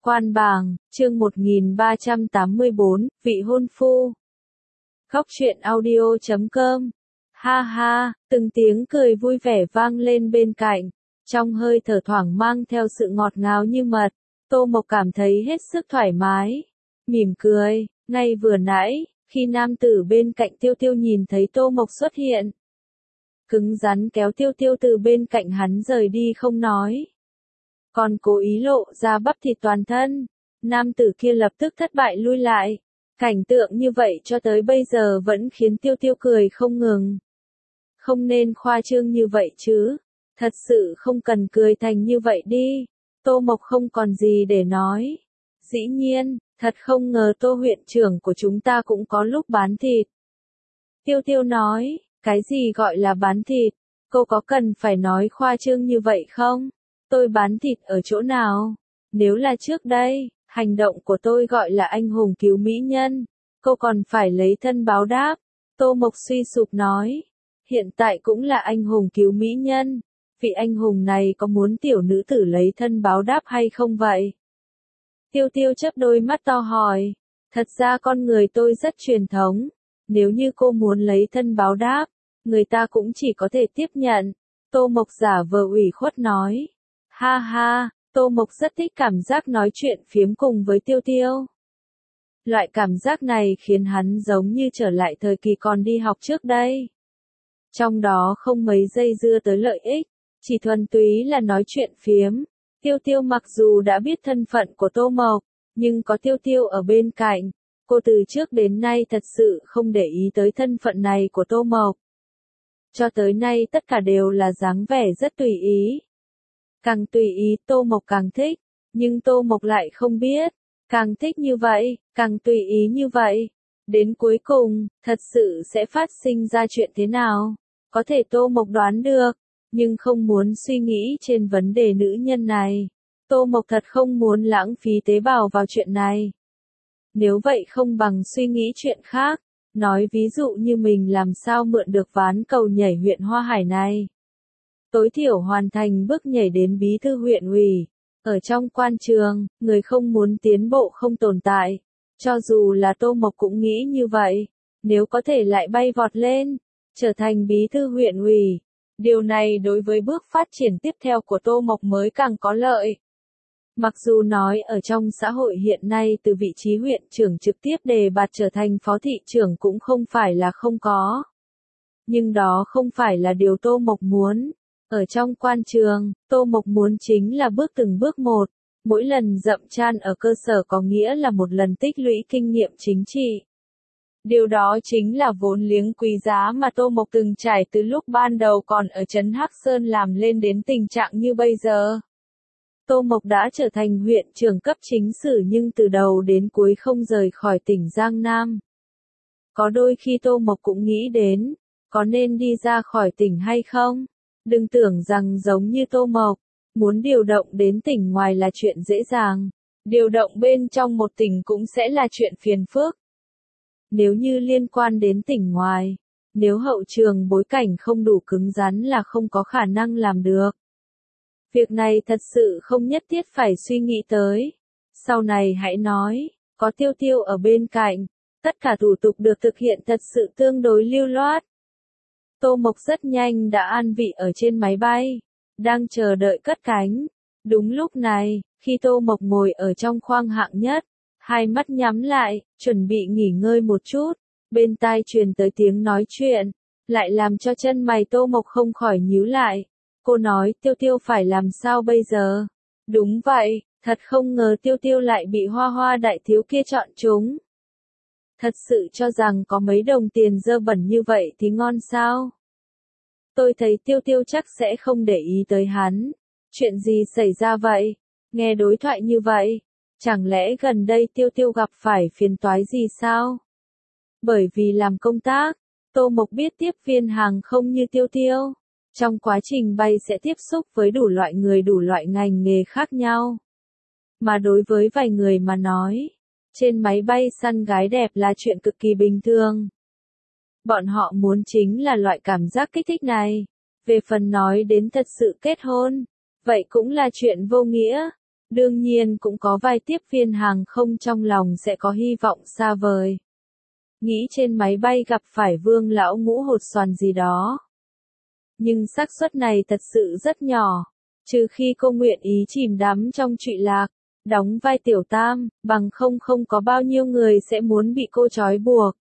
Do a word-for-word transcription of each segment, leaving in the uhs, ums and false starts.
Quan bảng, chương một nghìn ba trăm tám mươi bốn, vị hôn phu. Góc truyện audio chấm com. Ha ha, từng tiếng cười vui vẻ vang lên bên cạnh, trong hơi thở thoảng mang theo sự ngọt ngào như mật. Tô Mộc cảm thấy hết sức thoải mái, mỉm cười. Ngay vừa nãy, khi nam tử bên cạnh Tiêu Tiêu nhìn thấy Tô Mộc xuất hiện, cứng rắn kéo Tiêu Tiêu từ bên cạnh hắn rời đi không nói, còn cố ý lộ ra bắp thịt toàn thân. Nam tử kia lập tức thất bại lui lại. Cảnh tượng như vậy cho tới bây giờ vẫn khiến Tiêu Tiêu cười không ngừng. Không nên khoa trương như vậy chứ. Thật sự không cần cười thành như vậy đi. Tô Mộc không còn gì để nói. Dĩ nhiên, thật không ngờ Tô huyện trưởng của chúng ta cũng có lúc bán thịt. Tiêu Tiêu nói, cái gì gọi là bán thịt? Cô có cần phải nói khoa trương như vậy không? Tôi bán thịt ở chỗ nào? Nếu là trước đây, hành động của tôi gọi là anh hùng cứu mỹ nhân, cô còn phải lấy thân báo đáp. Tô Mộc suy sụp nói, hiện tại cũng là anh hùng cứu mỹ nhân, vị anh hùng này có muốn tiểu nữ tử lấy thân báo đáp hay không vậy? Tiêu Tiêu chớp đôi mắt to hỏi, thật ra con người tôi rất truyền thống, nếu như cô muốn lấy thân báo đáp, người ta cũng chỉ có thể tiếp nhận. Tô Mộc giả vờ ủy khuất nói. Ha ha, Tô Mộc rất thích cảm giác nói chuyện phiếm cùng với Tiêu Tiêu. Loại cảm giác này khiến hắn giống như trở lại thời kỳ còn đi học trước đây. Trong đó không mấy dây dưa tới lợi ích, chỉ thuần túy là nói chuyện phiếm. Tiêu Tiêu mặc dù đã biết thân phận của Tô Mộc, nhưng có Tiêu Tiêu ở bên cạnh, cô từ trước đến nay thật sự không để ý tới thân phận này của Tô Mộc. Cho tới nay tất cả đều là dáng vẻ rất tùy ý. Càng tùy ý Tô Mộc càng thích, nhưng Tô Mộc lại không biết, càng thích như vậy, càng tùy ý như vậy. Đến cuối cùng, thật sự sẽ phát sinh ra chuyện thế nào? Có thể Tô Mộc đoán được, nhưng không muốn suy nghĩ trên vấn đề nữ nhân này. Tô Mộc thật không muốn lãng phí tế bào vào chuyện này. Nếu vậy không bằng suy nghĩ chuyện khác, nói ví dụ như mình làm sao mượn được ván cầu nhảy huyện Hoa Hải này. Tối thiểu hoàn thành bước nhảy đến bí thư huyện ủy. Ở trong quan trường, người không muốn tiến bộ không tồn tại. Cho dù là Tô Mộc cũng nghĩ như vậy. Nếu có thể lại bay vọt lên, trở thành bí thư huyện ủy. Điều này đối với bước phát triển tiếp theo của Tô Mộc mới càng có lợi. Mặc dù nói ở trong xã hội hiện nay từ vị trí huyện trưởng trực tiếp đề bạt trở thành phó thị trưởng cũng không phải là không có. Nhưng đó không phải là điều Tô Mộc muốn. Ở trong quan trường, Tô Mộc muốn chính là bước từng bước một, mỗi lần dậm chân ở cơ sở có nghĩa là một lần tích lũy kinh nghiệm chính trị. Điều đó chính là vốn liếng quý giá mà Tô Mộc từng trải từ lúc ban đầu còn ở trấn Hắc Sơn làm lên đến tình trạng như bây giờ. Tô Mộc đã trở thành huyện trưởng cấp chính sử nhưng từ đầu đến cuối không rời khỏi tỉnh Giang Nam. Có đôi khi Tô Mộc cũng nghĩ đến, có nên đi ra khỏi tỉnh hay không? Đừng tưởng rằng giống như Tô Mộc, muốn điều động đến tỉnh ngoài là chuyện dễ dàng. Điều động bên trong một tỉnh cũng sẽ là chuyện phiền phức. Nếu như liên quan đến tỉnh ngoài, nếu hậu trường bối cảnh không đủ cứng rắn là không có khả năng làm được. Việc này thật sự không nhất thiết phải suy nghĩ tới. Sau này hãy nói, có Tiêu Tiêu ở bên cạnh, tất cả thủ tục được thực hiện thật sự tương đối lưu loát. Tô Mộc rất nhanh đã an vị ở trên máy bay, đang chờ đợi cất cánh. Đúng lúc này, khi Tô Mộc ngồi ở trong khoang hạng nhất, hai mắt nhắm lại, chuẩn bị nghỉ ngơi một chút, bên tai truyền tới tiếng nói chuyện, lại làm cho chân mày Tô Mộc không khỏi nhíu lại. Cô nói Tiêu Tiêu phải làm sao bây giờ? Đúng vậy, thật không ngờ Tiêu Tiêu lại bị Hoa Hoa đại thiếu kia chọn trúng. Thật sự cho rằng có mấy đồng tiền dơ bẩn như vậy thì ngon sao? Tôi thấy Tiêu Tiêu chắc sẽ không để ý tới hắn. Chuyện gì xảy ra vậy? Nghe đối thoại như vậy, chẳng lẽ gần đây Tiêu Tiêu gặp phải phiền toái gì sao? Bởi vì làm công tác, Tô Mộc biết tiếp viên hàng không như Tiêu Tiêu. Trong quá trình bay sẽ tiếp xúc với đủ loại người đủ loại ngành nghề khác nhau. Mà đối với vài người mà nói, trên máy bay săn gái đẹp là chuyện cực kỳ bình thường. Bọn họ muốn chính là loại cảm giác kích thích này. Về phần nói đến thật sự kết hôn, vậy cũng là chuyện vô nghĩa. Đương nhiên cũng có vài tiếp viên hàng không trong lòng sẽ có hy vọng xa vời. Nghĩ trên máy bay gặp phải Vương lão ngũ hột xoàn gì đó. Nhưng xác suất này thật sự rất nhỏ, trừ khi cô nguyện ý chìm đắm trong trụy lạc, đóng vai tiểu tam, bằng không không có bao nhiêu người sẽ muốn bị cô trói buộc.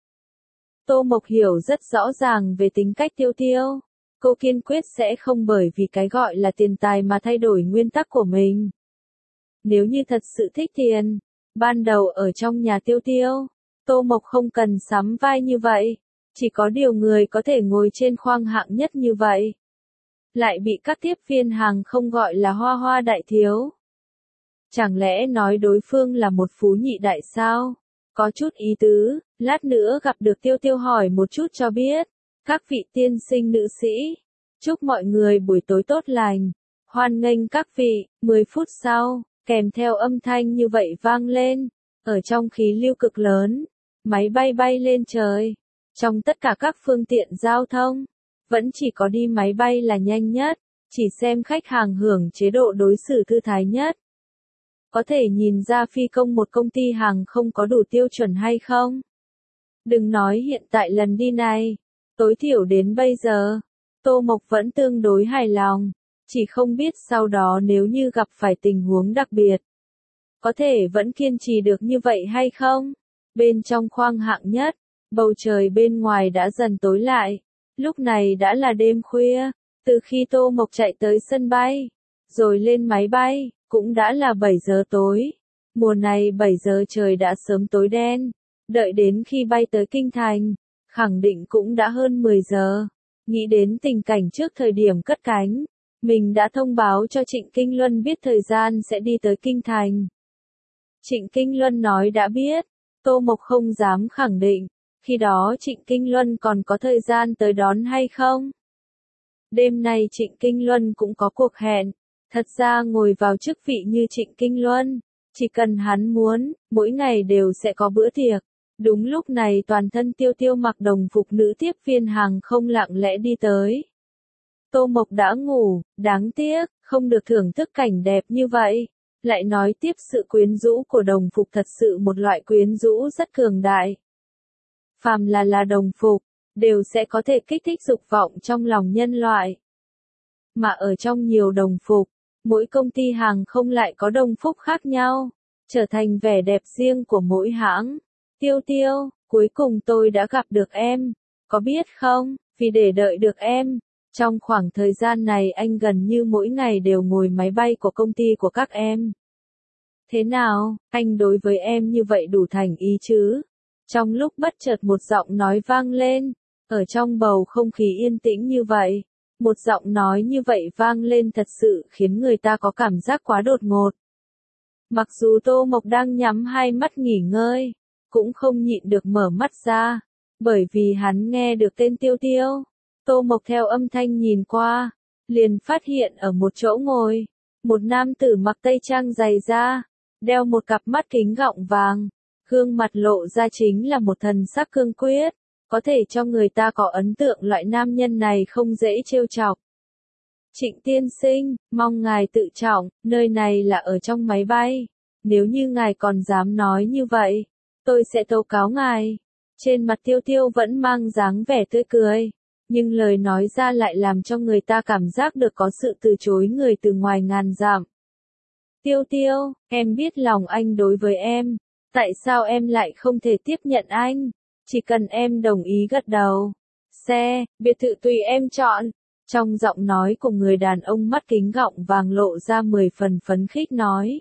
Tô Mộc hiểu rất rõ ràng về tính cách Tiêu Tiêu. Cô kiên quyết sẽ không bởi vì cái gọi là tiền tài mà thay đổi nguyên tắc của mình. Nếu như thật sự thích tiền, ban đầu ở trong nhà Tiêu Tiêu, Tô Mộc không cần sắm vai như vậy, chỉ có điều người có thể ngồi trên khoang hạng nhất như vậy. Lại bị các tiếp viên hàng không gọi là hoa hoa đại thiếu. Chẳng lẽ nói đối phương là một phú nhị đại sao? Có chút ý tứ, lát nữa gặp được Tiêu Tiêu hỏi một chút cho biết. Các vị tiên sinh nữ sĩ, chúc mọi người buổi tối tốt lành. Hoan nghênh các vị, mười phút sau, kèm theo âm thanh như vậy vang lên, ở trong khí lưu cực lớn, máy bay bay lên trời. Trong tất cả các phương tiện giao thông, vẫn chỉ có đi máy bay là nhanh nhất, chỉ xem khách hàng hưởng chế độ đối xử thư thái nhất. Có thể nhìn ra phi công một công ty hàng không có đủ tiêu chuẩn hay không? Đừng nói hiện tại lần đi này, tối thiểu đến bây giờ, Tô Mộc vẫn tương đối hài lòng, chỉ không biết sau đó nếu như gặp phải tình huống đặc biệt, có thể vẫn kiên trì được như vậy hay không? Bên trong khoang hạng nhất, bầu trời bên ngoài đã dần tối lại, lúc này đã là đêm khuya, từ khi Tô Mộc chạy tới sân bay, rồi lên máy bay, cũng đã là bảy giờ tối. Mùa này bảy giờ trời đã sớm tối đen, đợi đến khi bay tới Kinh Thành, khẳng định cũng đã hơn mười giờ. Nghĩ đến tình cảnh trước thời điểm cất cánh, mình đã thông báo cho Trịnh Kinh Luân biết thời gian sẽ đi tới Kinh Thành. Trịnh Kinh Luân nói đã biết, Tô Mộc không dám khẳng định, khi đó Trịnh Kinh Luân còn có thời gian tới đón hay không. Đêm nay Trịnh Kinh Luân cũng có cuộc hẹn, thật ra ngồi vào chức vị như Trịnh Kinh Luân, chỉ cần hắn muốn, mỗi ngày đều sẽ có bữa tiệc. Đúng lúc này toàn thân Tiêu Tiêu mặc đồng phục nữ tiếp viên hàng không lặng lẽ đi tới. Tô Mộc đã ngủ, đáng tiếc, không được thưởng thức cảnh đẹp như vậy. Lại nói tiếp sự quyến rũ của đồng phục thật sự một loại quyến rũ rất cường đại. Phàm là là đồng phục, đều sẽ có thể kích thích dục vọng trong lòng nhân loại. Mà ở trong nhiều đồng phục, mỗi công ty hàng không lại có đồng phục khác nhau, trở thành vẻ đẹp riêng của mỗi hãng. Tiêu Tiêu, cuối cùng tôi đã gặp được em, có biết không, vì để đợi được em, trong khoảng thời gian này anh gần như mỗi ngày đều ngồi máy bay của công ty của các em. Thế nào, anh đối với em như vậy đủ thành ý chứ? Trong lúc bất chợt một giọng nói vang lên, ở trong bầu không khí yên tĩnh như vậy, một giọng nói như vậy vang lên thật sự khiến người ta có cảm giác quá đột ngột. Mặc dù Tô Mộc đang nhắm hai mắt nghỉ ngơi, cũng không nhịn được mở mắt ra, bởi vì hắn nghe được tên Tiêu Tiêu. Tô Mộc theo âm thanh nhìn qua, liền phát hiện ở một chỗ ngồi, một nam tử mặc tây trang dày da, đeo một cặp mắt kính gọng vàng, gương mặt lộ ra chính là một thần sắc cương quyết, có thể cho người ta có ấn tượng loại nam nhân này không dễ trêu chọc. Trịnh tiên sinh, mong ngài tự trọng, nơi này là ở trong máy bay, nếu như ngài còn dám nói như vậy, tôi sẽ tố cáo ngài. Trên mặt Tiêu Tiêu vẫn mang dáng vẻ tươi cười, nhưng lời nói ra lại làm cho người ta cảm giác được có sự từ chối người từ ngoài ngàn dặm. Tiêu Tiêu, em biết lòng anh đối với em, tại sao em lại không thể tiếp nhận anh? Chỉ cần em đồng ý gật đầu. Xe, biệt thự tùy em chọn. Trong giọng nói của người đàn ông mắt kính gọng vàng lộ ra mười phần phấn khích nói.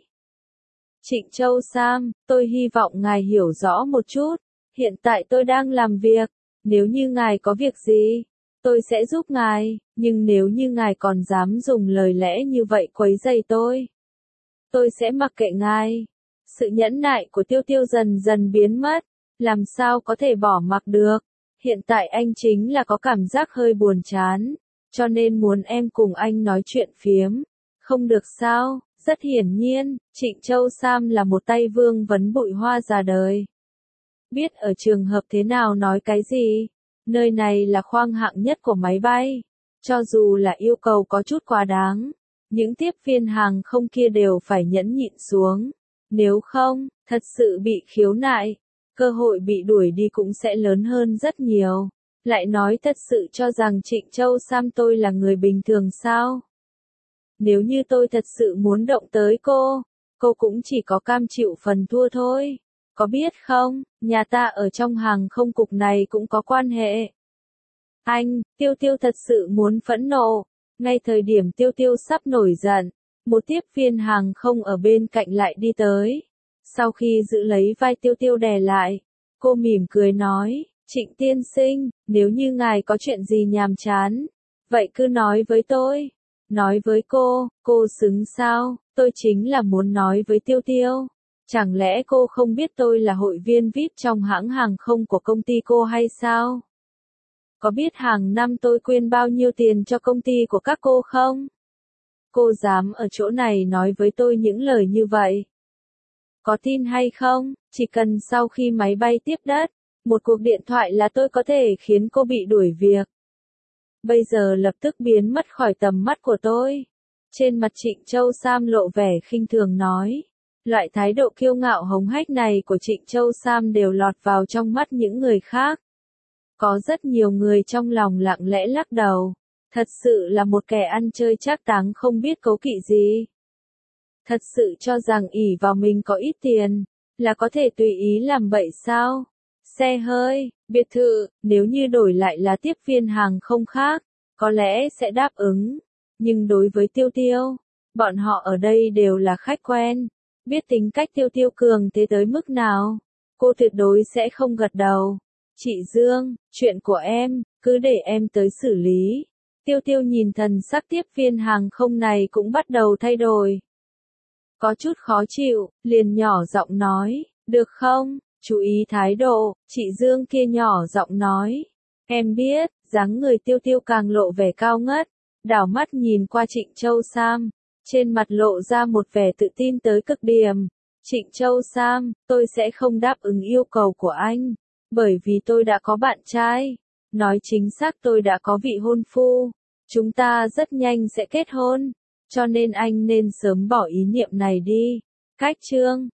Trịnh Châu Sam, tôi hy vọng ngài hiểu rõ một chút. Hiện tại tôi đang làm việc. Nếu như ngài có việc gì, tôi sẽ giúp ngài. Nhưng nếu như ngài còn dám dùng lời lẽ như vậy quấy rầy tôi, tôi sẽ mặc kệ ngài. Sự nhẫn nại của Tiêu Tiêu dần dần biến mất. Làm sao có thể bỏ mặc được. Hiện tại anh chính là có cảm giác hơi buồn chán, cho nên muốn em cùng anh nói chuyện phiếm. Không được sao? Rất hiển nhiên, Trịnh Châu Sam là một tay vương vấn bụi hoa già đời. Biết ở trường hợp thế nào nói cái gì. Nơi này là khoang hạng nhất của máy bay. Cho dù là yêu cầu có chút quá đáng, những tiếp viên hàng không kia đều phải nhẫn nhịn xuống. Nếu không, thật sự bị khiếu nại, cơ hội bị đuổi đi cũng sẽ lớn hơn rất nhiều. Lại nói thật sự cho rằng Trịnh Châu Sam tôi là người bình thường sao? Nếu như tôi thật sự muốn động tới cô, cô cũng chỉ có cam chịu phần thua thôi. Có biết không, nhà ta ở trong hàng không cục này cũng có quan hệ. Anh, Tiêu Tiêu thật sự muốn phẫn nộ. Ngay thời điểm Tiêu Tiêu sắp nổi giận, một tiếp viên hàng không ở bên cạnh lại đi tới. Sau khi giữ lấy vai Tiêu Tiêu đè lại, cô mỉm cười nói, Trịnh tiên sinh, nếu như ngài có chuyện gì nhàm chán, vậy cứ nói với tôi. Nói với cô, cô xứng sao, tôi chính là muốn nói với Tiêu Tiêu. Chẳng lẽ cô không biết tôi là hội viên vi ai pi trong hãng hàng không của công ty cô hay sao? Có biết hàng năm tôi quyên bao nhiêu tiền cho công ty của các cô không? Cô dám ở chỗ này nói với tôi những lời như vậy? Có tin hay không, chỉ cần sau khi máy bay tiếp đất, một cuộc điện thoại là tôi có thể khiến cô bị đuổi việc. Bây giờ lập tức biến mất khỏi tầm mắt của tôi. Trên mặt Trịnh Châu Sam lộ vẻ khinh thường nói. Loại thái độ kiêu ngạo hống hách này của Trịnh Châu Sam đều lọt vào trong mắt những người khác. Có rất nhiều người trong lòng lặng lẽ lắc đầu. Thật sự là một kẻ ăn chơi trác táng không biết cấu kỵ gì. Thật sự cho rằng ỷ vào mình có ít tiền, là có thể tùy ý làm bậy sao? Xe hơi, biệt thự, nếu như đổi lại là tiếp viên hàng không khác, có lẽ sẽ đáp ứng. Nhưng đối với Tiêu Tiêu, bọn họ ở đây đều là khách quen. Biết tính cách Tiêu Tiêu cường thế tới mức nào, cô tuyệt đối sẽ không gật đầu. Chị Dương, chuyện của em, cứ để em tới xử lý. Tiêu Tiêu nhìn thần sắc tiếp viên hàng không này cũng bắt đầu thay đổi. Có chút khó chịu, liền nhỏ giọng nói, được không, chú ý thái độ, chị Dương kia nhỏ giọng nói. Em biết, dáng người Tiêu Tiêu càng lộ vẻ cao ngất, đảo mắt nhìn qua Trịnh Châu Sam, trên mặt lộ ra một vẻ tự tin tới cực điểm. Trịnh Châu Sam, tôi sẽ không đáp ứng yêu cầu của anh, bởi vì tôi đã có bạn trai. Nói chính xác tôi đã có vị hôn phu. Chúng ta rất nhanh sẽ kết hôn, cho nên anh nên sớm bỏ ý niệm này đi. Cách chương